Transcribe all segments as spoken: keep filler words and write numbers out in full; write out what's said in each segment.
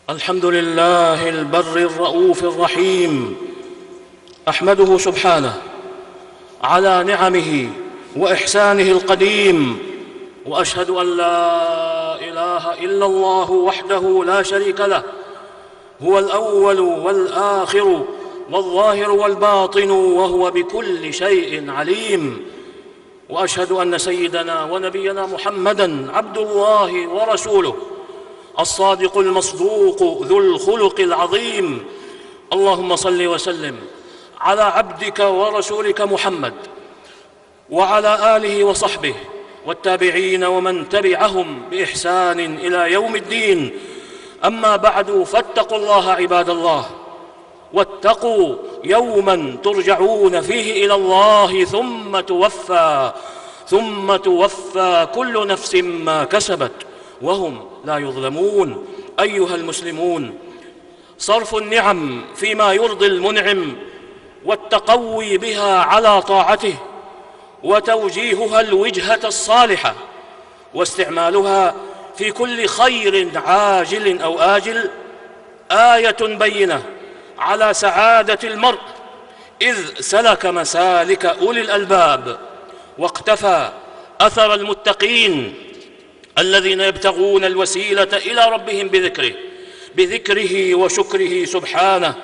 الحمد لله البر الرؤوف الرحيم، أحمده سبحانه على نعمه وإحسانه القديم، وأشهد أن لا إله إلا الله وحده لا شريك له، هو الأول والآخر والظاهر والباطن، وهو بكل شيء عليم. وأشهد أن سيدنا ونبينا محمدًا عبد الله ورسوله، الصادق المصدوق ذو الخلق العظيم. اللهم صل وسلم على عبدك ورسولك محمد وعلى آله وصحبه والتابعين ومن تبعهم بإحسان إلى يوم الدين. أما بعد، فاتقوا الله عباد الله، واتقوا يوما ترجعون فيه إلى الله ثم توفى ثم توفى كل نفس ما كسبت وهم لا يظلمون. أيها المسلمون، صرف النعم فيما يرضي المنعم والتقوي بها على طاعته وتوجيهها الوجهة الصالحة واستعمالها في كل خير عاجل أو آجل آية بينة على سعادة المرء، إذ سلك مسالك أولي الألباب واقتفى أثر المتقين الذين يبتغون الوسيلة إلى ربهم بذكره بذكره وشكره سبحانه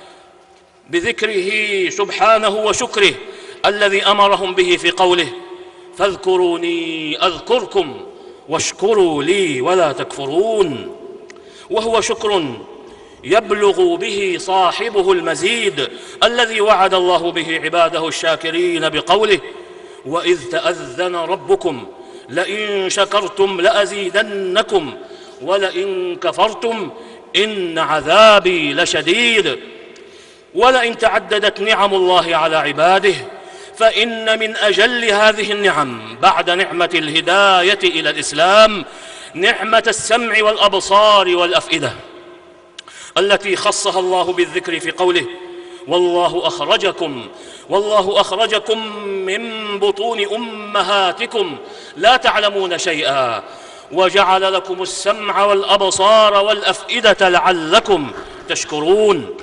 بذكره سبحانه وشكره الذي أمرهم به في قوله: فاذكروني أذكركم واشكروا لي ولا تكفرون. وهو شكر يبلغ به صاحبه المزيد الذي وعد الله به عباده الشاكرين بقوله: وإذ تأذن ربكم لئن شكرتم لأزيدنكم ولئن كفرتم إن عذابي لشديد. ولئن تعددت نعم الله على عباده فإن من أجل هذه النعم بعد نعمة الهداية إلى الإسلام نعمة السمع والأبصار والأفئدة التي خصها الله بالذكر في قوله: والله أخرجكم والله أخرجكم من بطون أمهاتكم لا تعلمون شيئا وجعل لكم السمع والأبصار والأفئدة لعلكم تشكرون.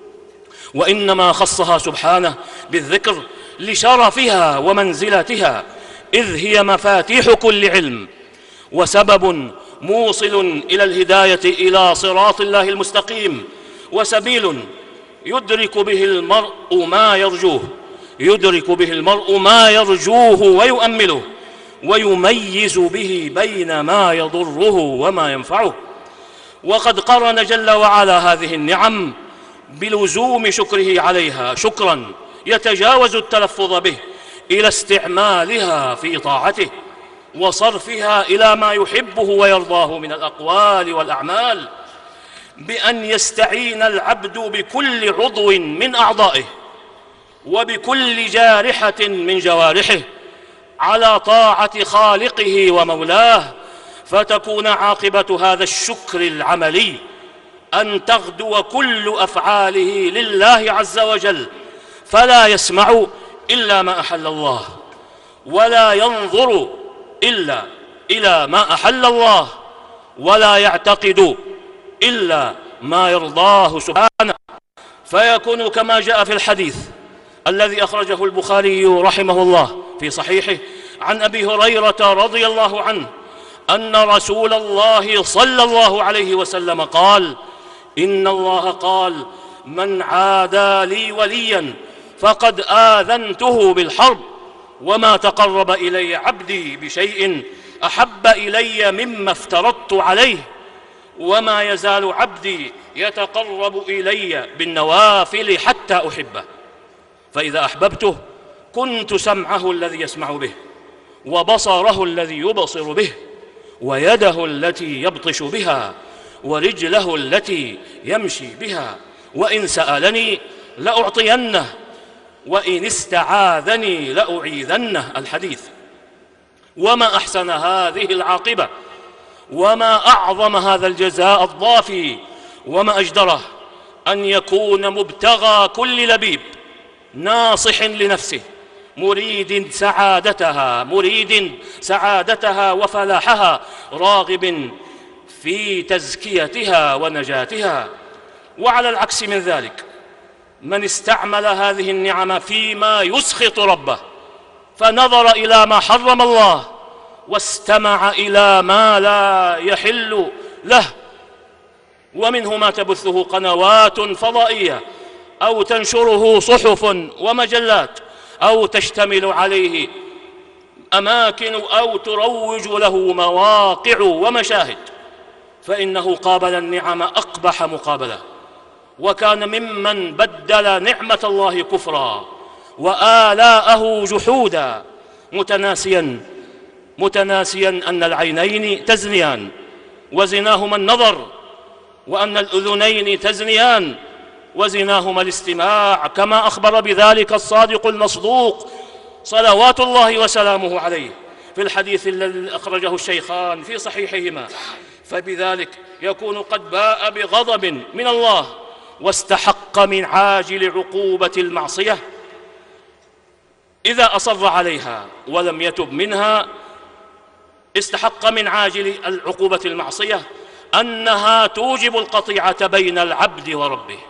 وإنما خصها سبحانه بالذكر لشرفها ومنزلتها، إذ هي مفاتيح كل علم وسبب موصل إلى الهداية إلى صراط الله المستقيم، وسبيل يدرك به المرء ما يرجوه يدرك به المرء ما يرجوه ويؤمله، ويميز به بين ما يضره وما ينفعه. وقد قرن جل وعلا هذه النعم بلزوم شكره عليها شكرا يتجاوز التلفظ به إلى استعمالها في طاعته وصرفها إلى ما يحبه ويرضاه من الأقوال والأعمال، بأن يستعين العبد بكل عضو من أعضائه وبكل جارحة من جوارحه على طاعة خالقه ومولاه، فتكون عاقبة هذا الشكر العملي أن تغدو كل أفعاله لله عز وجل، فلا يسمع إلا ما أحل الله، ولا ينظر إلا إلى ما أحل الله، ولا يعتقد إلا ما يرضاه سبحانه، فيكون كما جاء في الحديث الذي أخرجه البخاري رحمه الله في صحيحه عن أبي هريرة رضي الله عنه أن رسول الله صلى الله عليه وسلم قال: إن الله قال: من عادى لي وليا فقد آذنته بالحرب، وما تقرب إلي عبدي بشيء أحب إلي مما افترضت عليه، وما يزال عبدي يتقرب إلي بالنوافل حتى أحبه، فإذا أحببته كنت سمعه الذي يسمع به، وبصره الذي يبصر به، ويده التي يبطش بها، ورجله التي يمشي بها، وإن سألني لأعطينه، وإن استعاذني لأعيذنه. الحديث. وما أحسن هذه العاقبة، وما أعظم هذا الجزاء الضافي، وما أجدره أن يكون مبتغى كل لبيب ناصح لنفسه مريد سعادتها مريد سعادتها وفلاحها، راغب في تزكيتها ونجاتها. وعلى العكس من ذلك، من استعمل هذه النعم فيما يسخط ربه، فنظر إلى ما حرم الله واستمع إلى ما لا يحل له، ومنه ما تبثه قنوات فضائية أو تنشره صحف ومجلات أو تشتمل عليه أماكن أو تروج له مواقع ومشاهد، فإنه قابل النعم أقبح مقابلة، وكان ممن بدل نعمة الله كفرا وآلاءه جحودا، متناسيا متناسيا أن العينين تزنيان وزناهما النظر، وأن الأذنين تزنيان وزناهما الاستماع، كما أخبر بذلك الصادق المصدوق صلوات الله وسلامه عليه في الحديث الذي أخرجه الشيخان في صحيحهما. فبذلك يكون قد باء بغضب من الله واستحق من عاجل عقوبة المعصية إذا أصر عليها ولم يتب منها. استحق من عاجل العقوبة المعصية أنها توجب القطيعة بين العبد وربه،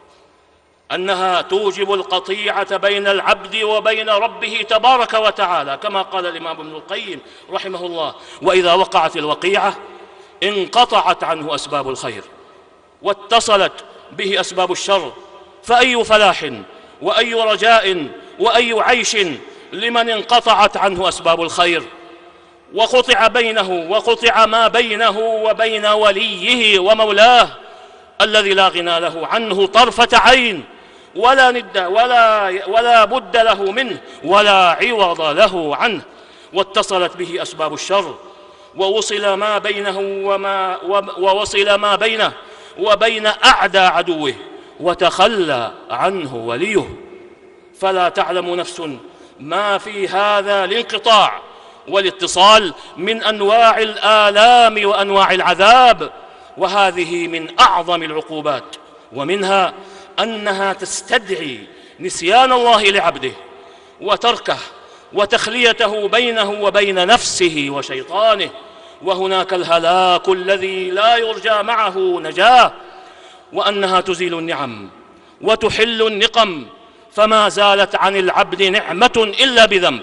أنها توجب القطيعة بين العبد وبين ربه تبارك وتعالى، كما قال الإمام ابن القيم رحمه الله: وإذا وقعت الوقيعة انقطعت عنه أسباب الخير واتصلت به أسباب الشر، فأي فلاح وأي رجاء وأي عيش لمن انقطعت عنه أسباب الخير وقطع بينه وقطع ما بينه وبين وليه ومولاه الذي لا غنى له عنه طرفة عين، ولا ند ولا, ولا بد له منه ولا عوض له عنه، واتصلت به أسباب الشر ووصل ما بينه وما ووصل ما بينه وبين أعدى عدوه وتخلى عنه وليه، فلا تعلم نفس ما في هذا الانقطاع والاتصال من أنواع الآلام وأنواع العذاب، وهذه من أعظم العقوبات، ومنها أنها تستدعي نسيان الله لعبده وتركه وتخليته بينه وبين نفسه وشيطانه، وهناك الهلاك الذي لا يرجى معه نجاة، وأنها تزيل النعم وتحل النقم، فما زالت عن العبد نعمة إلا بذنب،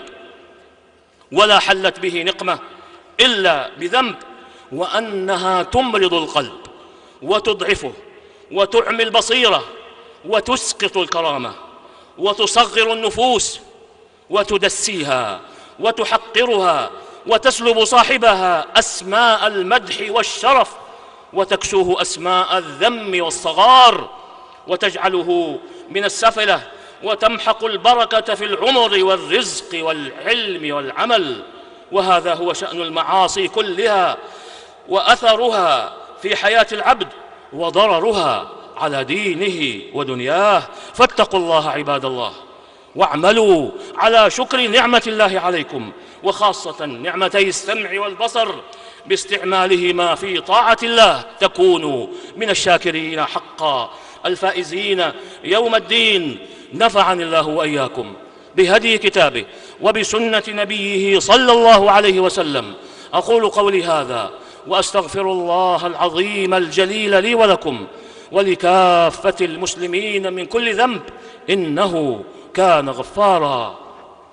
ولا حلت به نقمة إلا بذنب، وأنها تمرض القلب وتضعفه وتعمي البصيرة وتسقط الكرامة وتصغر النفوس وتدسيها وتحقرها وتسلب صاحبها أسماء المدح والشرف وتكسوه أسماء الذم والصغار وتجعله من السفلة وتمحق البركة في العمر والرزق والعلم والعمل. وهذا هو شأن المعاصي كلها وأثرها في حياة العبد وضررها على دينه ودنياه. فاتقوا الله عباد الله، واعملوا على شكر نعمة الله عليكم، وخاصة نعمتي السمع والبصر، باستعمالهما في طاعة الله تكونوا من الشاكرين حقا الفائزين يوم الدين. نفعني الله وإياكم بهدي كتابه وبسنة نبيه صلى الله عليه وسلم. أقول قولي هذا وأستغفر الله العظيم الجليل لي ولكم ولكافة المسلمين من كل ذنب، إنه كان غفارا.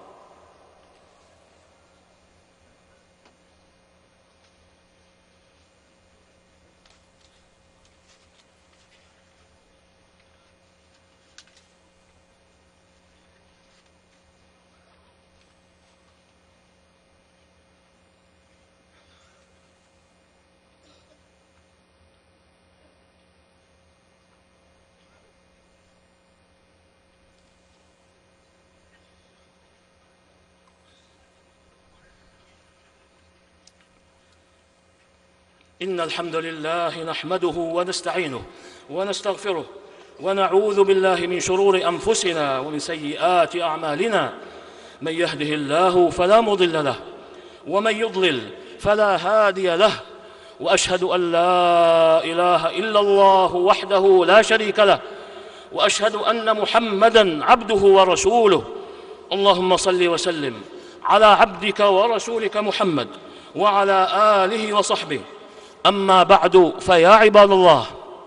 إن الحمد لله نحمده ونستعينه ونستغفره ونعوذ بالله من شرور أنفسنا ومن سيئات أعمالنا، من يهده الله فلا مضل له ومن يضلل فلا هادي له، وأشهد أن لا إله إلا الله وحده لا شريك له، وأشهد أن محمدًا عبده ورسوله. اللهم صل وسلم على عبدك ورسولك محمد وعلى آله وصحبه أما بعد، فيا عباد الله،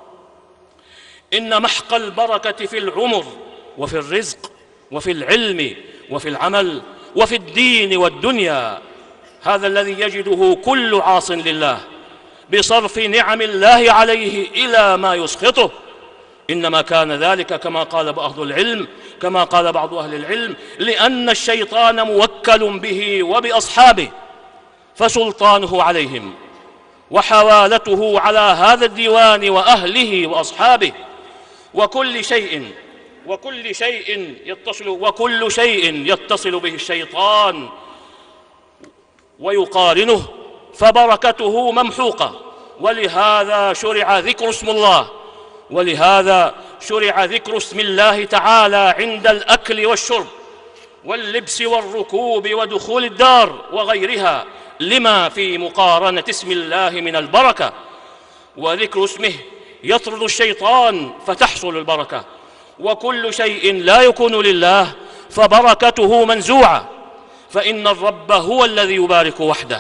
إن محق البركة في العمر وفي الرزق وفي العلم وفي العمل وفي الدين والدنيا هذا الذي يجده كل عاص لله بصرف نعم الله عليه إلى ما يسخطه. إنما كان ذلك كما قال بعض العلم كما قال بعض أهل العلم لأن الشيطان موكل به وبأصحابه، فسلطانه عليهم وحوالته على هذا الديوان وأهله وأصحابه، وكل شيء وكل شيء يتصل وكل شيء يتصل به الشيطان ويقارنه فبركته ممحوقة. ولهذا شرع ذكر اسم الله ولهذا شرع ذكر اسم الله تعالى عند الأكل والشرب واللبس والركوب ودخول الدار وغيرها، لما في مقارنة اسم الله من البركة. وذكر اسمه يطرد الشيطان فتحصل البركة، وكل شيء لا يكون لله فبركته منزوعة، فإن الرب هو الذي يبارك وحده،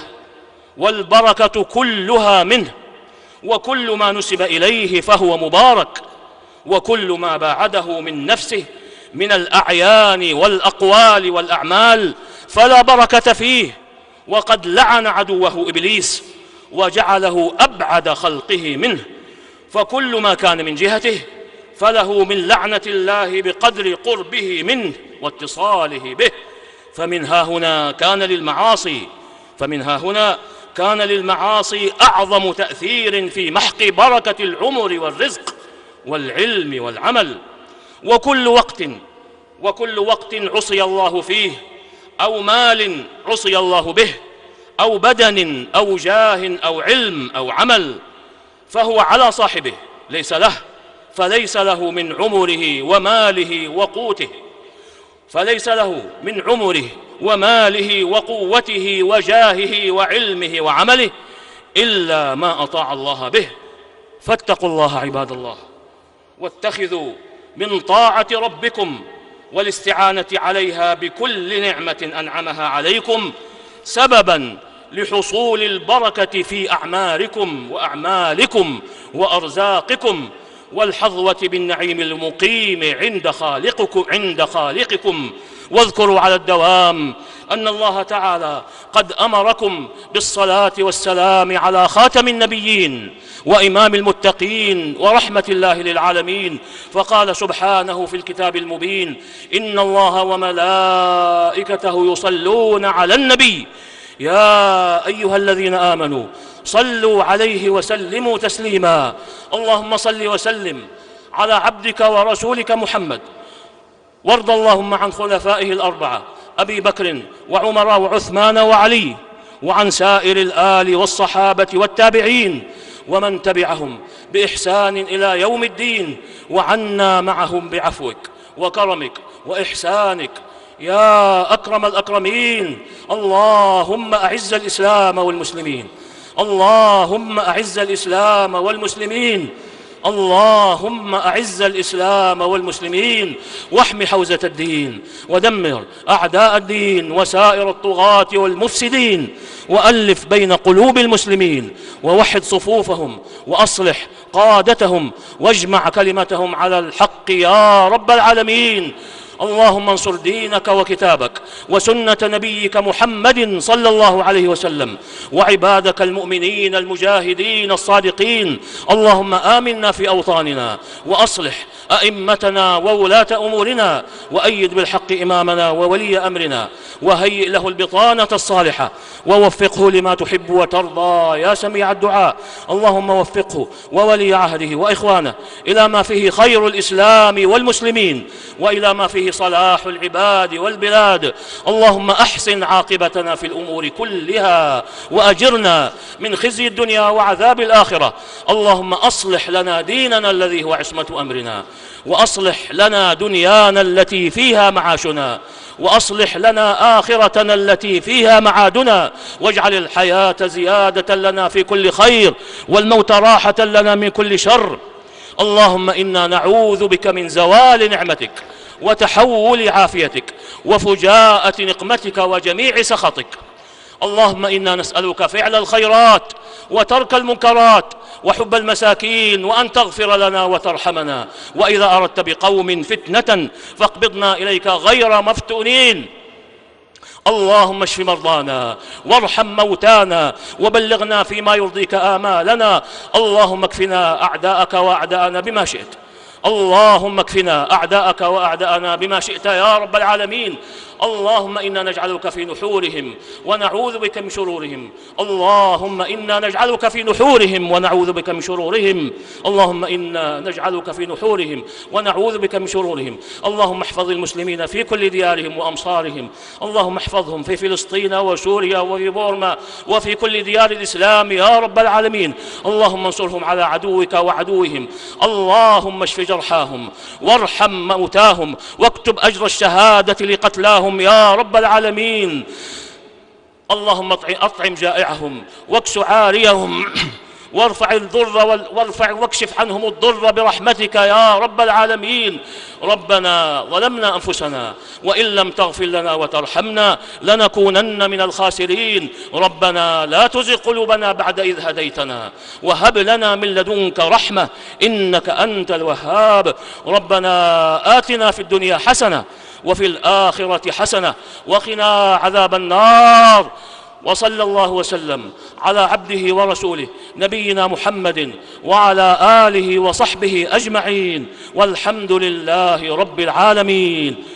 والبركة كلها منه، وكل ما نسب إليه فهو مبارك، وكل ما باعده من نفسه من الأعيان والأقوال والأعمال فلا بركة فيه، وقد لعن عدوه إبليس وجعله أبعد خلقه منه. فكل ما كان من جهته فله من لعنة الله بقدر قربه منه واتصاله به. فمن ها هنا كان للمعاصي فمن ها هنا كان للمعاصي أعظم تأثير في محق بركة العمر والرزق والعلم والعمل. وكل وقت وكل وقت عصي الله فيه، أو مال عصي الله به، أو بدن أو جاه أو علم أو عمل، فهو على صاحبه ليس له، فليس له من عمره وماله وقوته فليس له من عمره وماله وقوته وجاهه وعلمه وعمله إلا ما أطاع الله به. فاتقوا الله عباد الله، واتخذوا من طاعة ربكم والاستعانة عليها بكل نعمة أنعمها عليكم سببا لحصول البركة في أعماركم وأعمالكم وأرزاقكم، والحظوة بالنعيم المقيم عند خالقكم عند خالقكم. واذكروا على الدوام أن الله تعالى قد أمركم بالصلاة والسلام على خاتم النبيين وإمام المتقين ورحمة الله للعالمين، فقال سبحانه في الكتاب المبين: إن الله وملائكته يصلون على النبي يا أيها الذين آمنوا صلوا عليه وسلموا تسليما. اللهم صل وسلم على عبدك ورسولك محمد، وارض اللهم عن خلفائه الأربعة أبي بكر وعمر وعثمان وعلي، وعن سائر الآل والصحابة والتابعين ومن تبعهم بإحسان إلى يوم الدين، وعنا معهم بعفوك وكرمك وإحسانك يا أكرم الأكرمين. اللهم أعز الإسلام والمسلمين اللهم أعز الإسلام والمسلمين اللهم أعز الإسلام والمسلمين، واحم حوزة الدين، ودمر أعداء الدين وسائر الطغاة والمفسدين، وألف بين قلوب المسلمين، ووحد صفوفهم، وأصلح قادتهم، واجمع كلمتهم على الحق يا رب العالمين. اللهم انصر دينك وكتابك وسنة نبيك محمد صلى الله عليه وسلم وعبادك المؤمنين المجاهدين الصادقين. اللهم آمنا في أوطاننا، وأصلح أئمتنا وولاة أمورنا، وأيد بالحق إمامنا وولي أمرنا، وهيئ له البطانة الصالحة، ووفقه لما تحب وترضى يا سميع الدعاء. اللهم وفقه وولي عهده وإخوانه إلى ما فيه خير الإسلام والمسلمين، وإلى ما فيه صلاح العباد والبلاد. اللهم أحسن عاقبتنا في الأمور كلها، وأجرنا من خزي الدنيا وعذاب الآخرة. اللهم أصلح لنا ديننا الذي هو عصمة أمرنا، وأصلح لنا دنيانا التي فيها معاشنا، وأصلح لنا آخرتنا التي فيها معادنا، واجعل الحياة زيادة لنا في كل خير، والموت راحة لنا من كل شر. اللهم إنا نعوذ بك من زوال نعمتك، وتحول عافيتك، وفجاءة نقمتك، وجميع سخطك. اللهم إنا نسألك فعل الخيرات وترك المنكرات وحب المساكين، وأن تغفر لنا وترحمنا، وإذا أردت بقوم فتنة فاقبضنا إليك غير مفتونين. اللهم اشف مرضانا وارحم موتانا وبلغنا فيما يرضيك آمالنا. اللهم اكفنا أعداءك وأعداءنا بما شئت. اللهم اكفنا أعداءك وأعداءنا بما شئت يا رب العالمين. اللهم إنا نجعلك في نحورهم ونعوذ بك من شرورهم. اللهم إنا نجعلك في نحورهم ونعوذ بك من شرورهم. اللهم إنا نجعلك في نحورهم ونعوذ بك من شرورهم. اللهم احفظ المسلمين في كل ديارهم وأمصارهم. اللهم احفظهم في فلسطين وسوريا وفي بورما وفي كل ديار الإسلام يا رب العالمين. اللهم انصرهم على عدوك وعدوهم. اللهم اشف جرحاهم وارحم موتاهم واكتب أجر الشهادة لقتلاهم يا رب العالمين. اللهم أطعم جائعهم واكس عاريهم وارفع الضر وارفع واكشف عنهم الضر برحمتك يا رب العالمين. ربنا ظلمنا أنفسنا وإن لم تغفر لنا وترحمنا لنكونن من الخاسرين. ربنا لا تزغ قلوبنا بعد إذ هديتنا وهب لنا من لدنك رحمة إنك أنت الوهاب. ربنا آتنا في الدنيا حسنة وفي الآخرة حسنة وقنا عذاب النار. وصلى الله وسلم على عبده ورسوله نبينا محمد وعلى آله وصحبه أجمعين، والحمد لله رب العالمين.